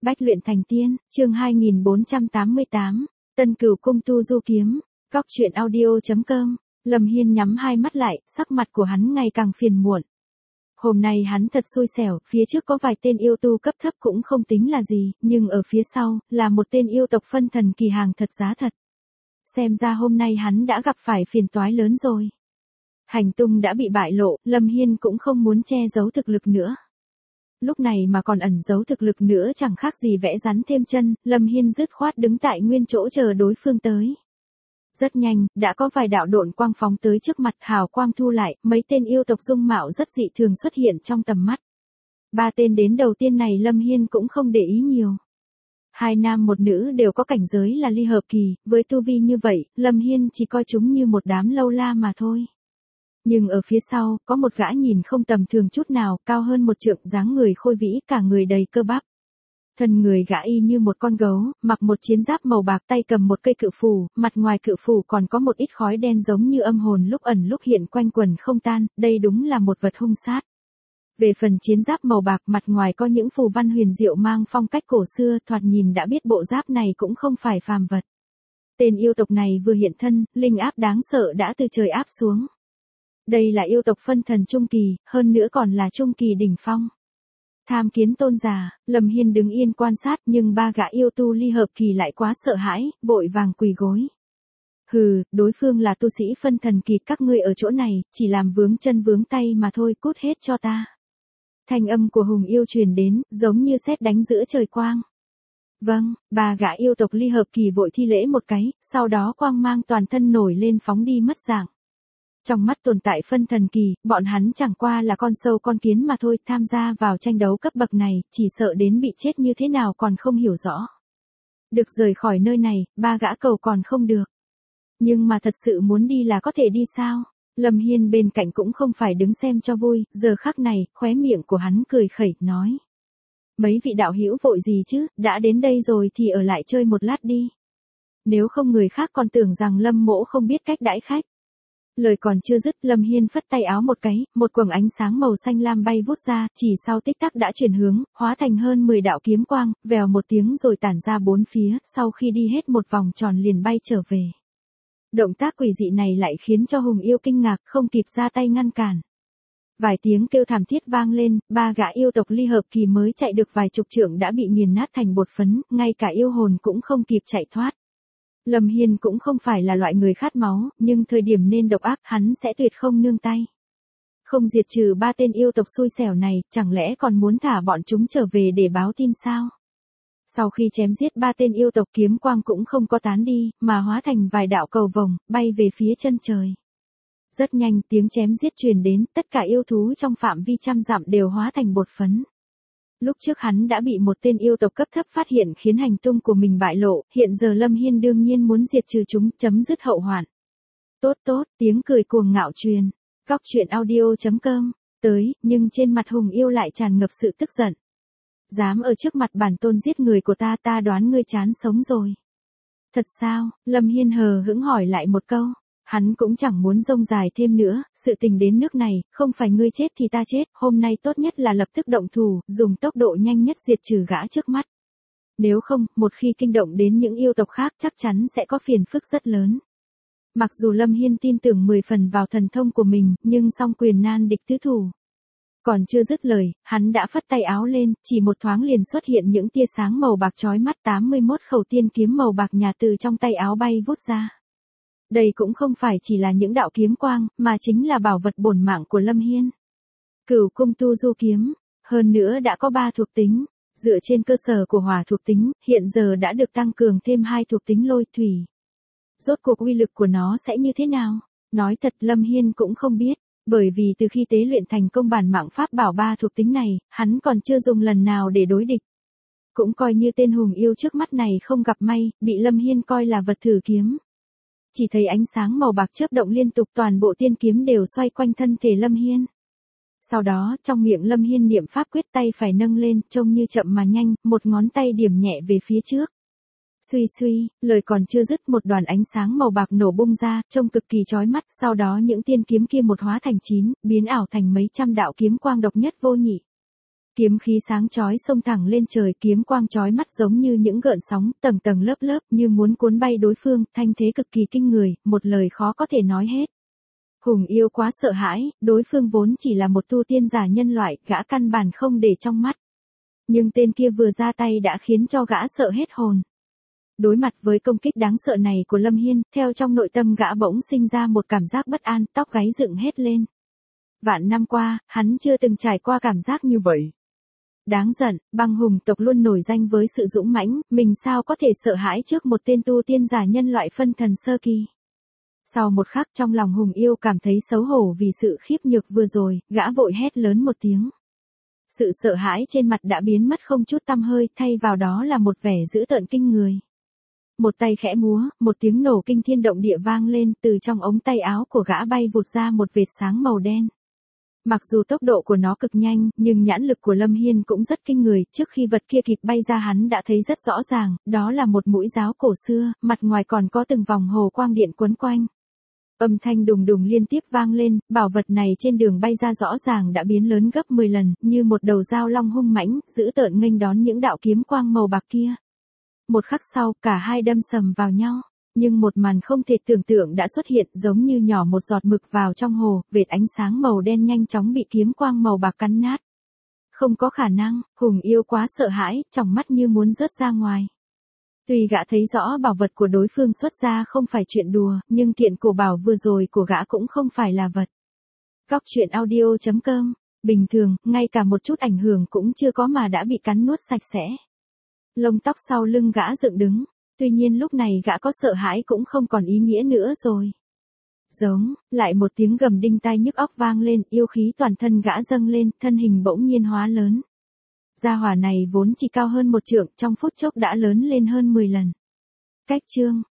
Bách luyện thành tiên, chương 2488, Tân Cửu cung tu du kiếm, Góc truyện audio.com. Lâm Hiên nhắm hai mắt lại, sắc mặt của hắn ngày càng phiền muộn. Hôm nay hắn thật xui xẻo, phía trước có vài tên yêu tu cấp thấp cũng không tính là gì, nhưng ở phía sau, là một tên yêu tộc phân thần kỳ hàng thật giá thật. Xem ra hôm nay hắn đã gặp phải phiền toái lớn rồi. Hành tung đã bị bại lộ, Lâm Hiên cũng không muốn che giấu thực lực nữa. Lúc này mà còn ẩn giấu thực lực nữa chẳng khác gì vẽ rắn thêm chân, Lâm Hiên dứt khoát đứng tại nguyên chỗ chờ đối phương tới. Rất nhanh, đã có vài đạo độn quang phóng tới trước mặt, hào quang thu lại, mấy tên yêu tộc dung mạo rất dị thường xuất hiện trong tầm mắt. Ba tên đến đầu tiên này Lâm Hiên cũng không để ý nhiều. Hai nam một nữ đều có cảnh giới là ly hợp kỳ, với tu vi như vậy, Lâm Hiên chỉ coi chúng như một đám lâu la mà thôi. Nhưng ở phía sau, có một gã nhìn không tầm thường chút nào, cao hơn một trượng, dáng người khôi vĩ, cả người đầy cơ bắp. Thân người gã y như một con gấu, mặc một chiến giáp màu bạc, tay cầm một cây cự phù, mặt ngoài cự phù còn có một ít khói đen giống như âm hồn lúc ẩn lúc hiện quanh quẩn không tan, đây đúng là một vật hung sát. Về phần chiến giáp màu bạc, mặt ngoài có những phù văn huyền diệu mang phong cách cổ xưa, thoạt nhìn đã biết bộ giáp này cũng không phải phàm vật. Tên yêu tộc này vừa hiện thân, linh áp đáng sợ đã từ trời áp xuống. Đây là yêu tộc phân thần trung kỳ, hơn nữa còn là trung kỳ đỉnh phong. Tham kiến tôn giả, Lâm Hiên đứng yên quan sát, nhưng ba gã yêu tu ly hợp kỳ lại quá sợ hãi, vội vàng quỳ gối. Hừ, đối phương là tu sĩ phân thần kỳ, các ngươi ở chỗ này, chỉ làm vướng chân vướng tay mà thôi, cút hết cho ta. Thanh âm của hùng yêu truyền đến, giống như sét đánh giữa trời quang. Vâng, ba gã yêu tộc ly hợp kỳ vội thi lễ một cái, sau đó quang mang toàn thân nổi lên phóng đi mất dạng. Trong mắt tồn tại phân thần kỳ, bọn hắn chẳng qua là con sâu con kiến mà thôi, tham gia vào tranh đấu cấp bậc này, chỉ sợ đến bị chết như thế nào còn không hiểu rõ. Được rời khỏi nơi này, ba gã cầu còn không được. Nhưng mà thật sự muốn đi là có thể đi sao? Lâm Hiên bên cạnh cũng không phải đứng xem cho vui, giờ khắc này, khóe miệng của hắn cười khẩy, nói. Mấy vị đạo hữu vội gì chứ, đã đến đây rồi thì ở lại chơi một lát đi. Nếu không người khác còn tưởng rằng Lâm mỗ không biết cách đãi khách. Lời còn chưa dứt, Lâm Hiên phất tay áo một cái, một quầng ánh sáng màu xanh lam bay vút ra, chỉ sau tích tắc đã chuyển hướng, hóa thành hơn 10 đạo kiếm quang, vèo một tiếng rồi tản ra bốn phía, sau khi đi hết một vòng tròn liền bay trở về. Động tác quỷ dị này lại khiến cho hùng yêu kinh ngạc, không kịp ra tay ngăn cản. Vài tiếng kêu thảm thiết vang lên, ba gã yêu tộc ly hợp kỳ mới chạy được vài chục trượng đã bị nghiền nát thành bột phấn, ngay cả yêu hồn cũng không kịp chạy thoát. Lâm Hiên cũng không phải là loại người khát máu, nhưng thời điểm nên độc ác hắn sẽ tuyệt không nương tay. Không diệt trừ ba tên yêu tộc xui xẻo này, chẳng lẽ còn muốn thả bọn chúng trở về để báo tin sao? Sau khi chém giết ba tên yêu tộc, kiếm quang cũng không có tán đi, mà hóa thành vài đạo cầu vồng, bay về phía chân trời. Rất nhanh tiếng chém giết truyền đến, tất cả yêu thú trong phạm vi trăm dặm đều hóa thành bột phấn. Lúc trước hắn đã bị một tên yêu tộc cấp thấp phát hiện khiến hành tung của mình bại lộ, hiện giờ Lâm Hiên đương nhiên muốn diệt trừ chúng, chấm dứt hậu hoạn. Tốt tốt, tiếng cười cuồng ngạo truyền. Góc truyện audio.com. Tới, nhưng trên mặt hùng yêu lại tràn ngập sự tức giận. Dám ở trước mặt bản tôn giết người của ta, ta đoán ngươi chán sống rồi. Thật sao? Lâm Hiên hờ hững hỏi lại một câu. Hắn cũng chẳng muốn rông dài thêm nữa, sự tình đến nước này, không phải ngươi chết thì ta chết, hôm nay tốt nhất là lập tức động thủ, dùng tốc độ nhanh nhất diệt trừ gã trước mắt. Nếu không, một khi kinh động đến những yêu tộc khác chắc chắn sẽ có phiền phức rất lớn. Mặc dù Lâm Hiên tin tưởng 10 phần vào thần thông của mình, nhưng song quyền nan địch tứ thủ. Còn chưa dứt lời, hắn đã phất tay áo lên, chỉ một thoáng liền xuất hiện những tia sáng màu bạc chói mắt, 81 khẩu tiên kiếm màu bạc nhà từ trong tay áo bay vút ra. Đây cũng không phải chỉ là những đạo kiếm quang, mà chính là bảo vật bổn mạng của Lâm Hiên. Cửu cung tu du kiếm, hơn nữa đã có 3 thuộc tính, dựa trên cơ sở của hỏa thuộc tính, hiện giờ đã được tăng cường thêm 2 thuộc tính lôi thủy. Rốt cuộc uy lực của nó sẽ như thế nào? Nói thật Lâm Hiên cũng không biết, bởi vì từ khi tế luyện thành công bản mạng pháp bảo 3 thuộc tính này, hắn còn chưa dùng lần nào để đối địch. Cũng coi như tên hùng yêu trước mắt này không gặp may, bị Lâm Hiên coi là vật thử kiếm. Chỉ thấy ánh sáng màu bạc chớp động liên tục, toàn bộ tiên kiếm đều xoay quanh thân thể Lâm Hiên. Sau đó, trong miệng Lâm Hiên niệm pháp quyết, tay phải nâng lên, trông như chậm mà nhanh, một ngón tay điểm nhẹ về phía trước. Suy suy, lời còn chưa dứt, một đoàn ánh sáng màu bạc nổ bung ra, trông cực kỳ chói mắt, sau đó những tiên kiếm kia một hóa thành 9, biến ảo thành mấy trăm đạo kiếm quang độc nhất vô nhị. Kiếm khí sáng chói xông thẳng lên trời, kiếm quang chói mắt giống như những gợn sóng, tầng tầng lớp lớp như muốn cuốn bay đối phương, thanh thế cực kỳ kinh người, một lời khó có thể nói hết. Hùng Yêu quá sợ hãi, đối phương vốn chỉ là một tu tiên giả nhân loại, gã căn bản không để trong mắt. Nhưng tên kia vừa ra tay đã khiến cho gã sợ hết hồn. Đối mặt với công kích đáng sợ này của Lâm Hiên, theo trong nội tâm gã bỗng sinh ra một cảm giác bất an, tóc gáy dựng hết lên. Vạn năm qua, hắn chưa từng trải qua cảm giác như vậy. Đáng giận, băng hùng tộc luôn nổi danh với sự dũng mãnh, mình sao có thể sợ hãi trước một tên tu tiên giả nhân loại phân thần sơ kỳ. Sau một khắc trong lòng Hùng Yêu cảm thấy xấu hổ vì sự khiếp nhược vừa rồi, gã vội hét lớn một tiếng. Sự sợ hãi trên mặt đã biến mất không chút tăm hơi, thay vào đó là một vẻ dữ tợn kinh người. Một tay khẽ múa, một tiếng nổ kinh thiên động địa vang lên, từ trong ống tay áo của gã bay vụt ra một vệt sáng màu đen. Mặc dù tốc độ của nó cực nhanh, nhưng nhãn lực của Lâm Hiên cũng rất kinh người, trước khi vật kia kịp bay ra hắn đã thấy rất rõ ràng, đó là một mũi giáo cổ xưa, mặt ngoài còn có từng vòng hồ quang điện quấn quanh. Âm thanh đùng đùng liên tiếp vang lên, bảo vật này trên đường bay ra rõ ràng đã biến lớn gấp 10 lần, như một đầu dao long hung mãnh, dữ tợn nghênh đón những đạo kiếm quang màu bạc kia. Một khắc sau, cả hai đâm sầm vào nhau. Nhưng một màn không thể tưởng tượng đã xuất hiện, giống như nhỏ một giọt mực vào trong hồ, vệt ánh sáng màu đen nhanh chóng bị kiếm quang màu bạc cắn nát. Không có khả năng, Hùng Yêu quá sợ hãi, tròng mắt như muốn rớt ra ngoài. Tuy gã thấy rõ bảo vật của đối phương xuất ra không phải chuyện đùa, nhưng kiện cổ bảo vừa rồi của gã cũng không phải là vật. Góc truyện audio.com, bình thường, ngay cả một chút ảnh hưởng cũng chưa có mà đã bị cắn nuốt sạch sẽ. Lông tóc sau lưng gã dựng đứng. Tuy nhiên lúc này gã có sợ hãi cũng không còn ý nghĩa nữa rồi. Giống, lại một tiếng gầm đinh tai nhức óc vang lên, yêu khí toàn thân gã dâng lên, thân hình bỗng nhiên hóa lớn. Gia hỏa này vốn chỉ cao hơn 1 trượng, trong phút chốc đã lớn lên hơn 10 lần. Cách chương.